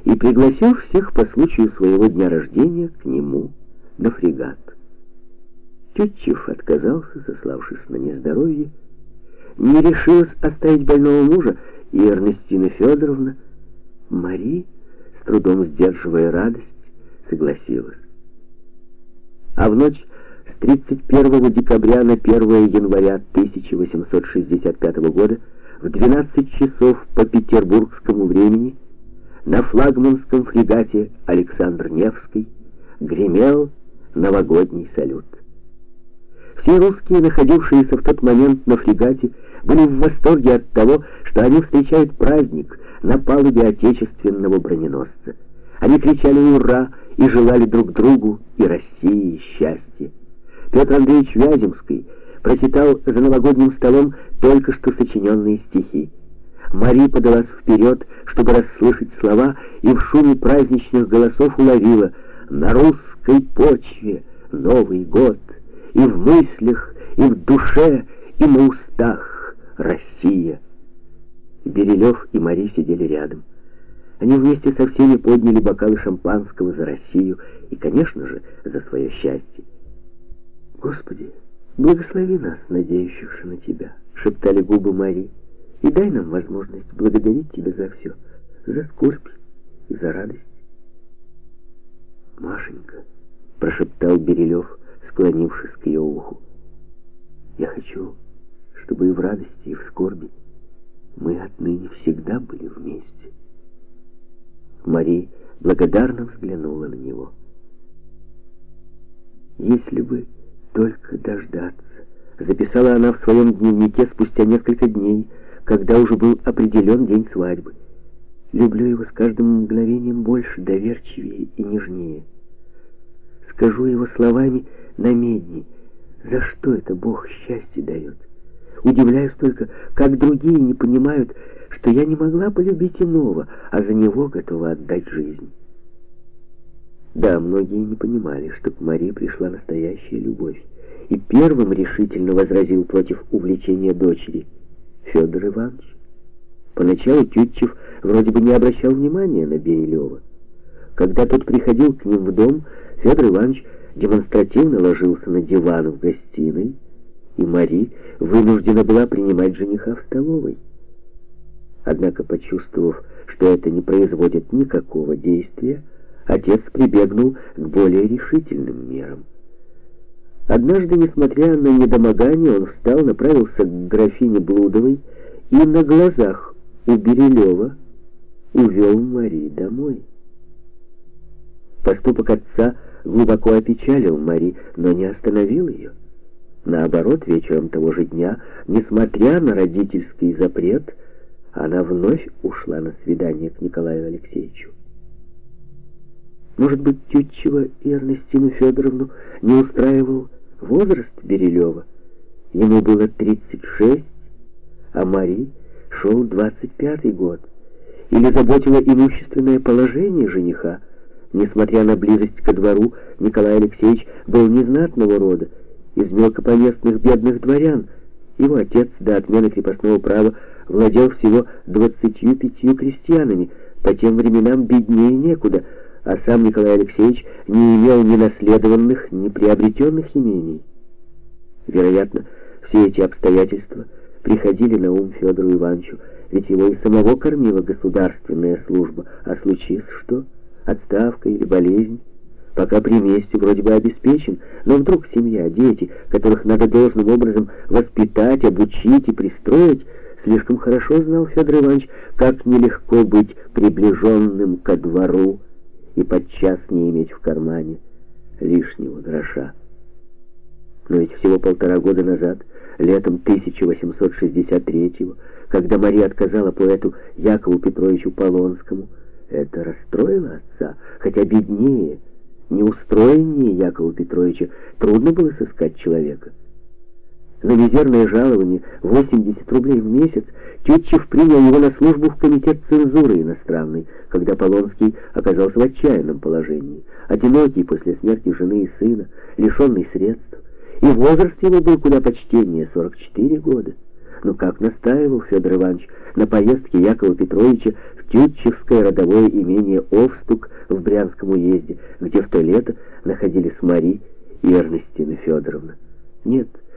и пригласил всех по случаю своего дня рождения к нему на фрегат. Тютчев отказался, сославшись на нездоровье. Не решилась оставить больного мужа и Эрнестина Федоровна. Мари, с трудом сдерживая радость, согласилась. А в ночь с 31 декабря на 1 января 1865 года в 12 часов по петербургскому времени на флагманском фрегате «Александр Невский» гремел новогодний салют. Все русские, находившиеся в тот момент на фрегате, были в восторге от того, что они встречают праздник на палубе отечественного броненосца. Они кричали «Ура!» и желали друг другу и России счастья. Петр Андреевич Вяземский прочитал за новогодним столом только что сочиненные стихи. Мари подалась вперед, чтобы расслышать слова, и в шуме праздничных голосов уловила: «На русской почве Новый год, и в мыслях, и в душе, и на устах Россия». Берилев и Мари сидели рядом. Они вместе со всеми подняли бокалы шампанского за Россию и, конечно же, за свое счастье. «Господи, благослови нас, надеющихся на Тебя», — шептали губы Мари, «и дай нам возможность благодарить Тебя за все, за скорбь и за радость». «Машенька», — прошептал Берилев, склонившись к ее уху, «я хочу, чтобы и в радости, и в скорби мы отныне всегда были вместе». Мари благодарно взглянула на него. «Если бы только дождаться», — записала она в своем дневнике спустя несколько дней, когда уже был определен день свадьбы. «Люблю его с каждым мгновением больше, доверчивее и нежнее. Скажу его словами на медне. За что это Бог счастье дает? Удивляюсь только, как другие не понимают, что я не могла полюбить иного, а за него готова отдать жизнь». Да, многие не понимали, что к Мари пришла настоящая любовь, и первым решительно возразил против увлечения дочери Федор Иванович. Поначалу Тютчев вроде бы не обращал внимания на Берилева. Когда тот приходил к ним в дом, Федор Иванович демонстративно ложился на диван в гостиной, и Мари вынуждена была принимать жениха в столовой. Однако, почувствовав, что это не производит никакого действия, отец прибегнул к более решительным мерам. Однажды, несмотря на недомогание, он встал, направился к графине Блудовой и на глазах у Берилева увел Мари домой. Поступок отца глубоко опечалил Мари, но не остановил ее. Наоборот, вечером того же дня, несмотря на родительский запрет, она вновь ушла на свидание к Николаю Алексеевичу. Может быть, Тютчева и Эрнестину Федоровну не устраивал возраст Берилева? Ему было 36, а Мари шел 25-й год. Или заботило имущественное положение жениха? Несмотря на близость ко двору, Николай Алексеевич был незнатного рода, из мелкопоместных бедных дворян. Его отец до отмены крепостного права владел всего 25 крестьянами, по тем временам беднее некуда, а сам Николай Алексеевич не имел ни наследованных, ни приобретенных имений. Вероятно, все эти обстоятельства приходили на ум Федору Ивановичу, ведь его и самого кормила государственная служба, а случись что, отставка или болезнь, пока при месте вроде бы обеспечен, но вдруг семья, дети, которых надо должным образом воспитать, обучить и пристроить. Слишком хорошо знал Федор Иванович, как нелегко быть приближенным ко двору и подчас не иметь в кармане лишнего гроша. Но ведь всего 1,5 года назад, летом 1863-го, когда Мария отказала поэту Якову Петровичу Полонскому, это расстроило отца, хотя беднее, неустроеннее Якова Петровича трудно было сыскать человека. На мизерное жалование 80 рублей в месяц Тютчев принял его на службу в комитет цензуры иностранной, когда Полонский оказался в отчаянном положении, одинокий после смерти жены и сына, лишенный средств, и возраст его был куда почтеннее, 44 года. Но как настаивал Федор Иванович на поездке Якова Петровича в Тютчевское родовое имение Овстук в Брянском уезде, где в то лето находились Мари и Эрнестина Федоровна. Нет,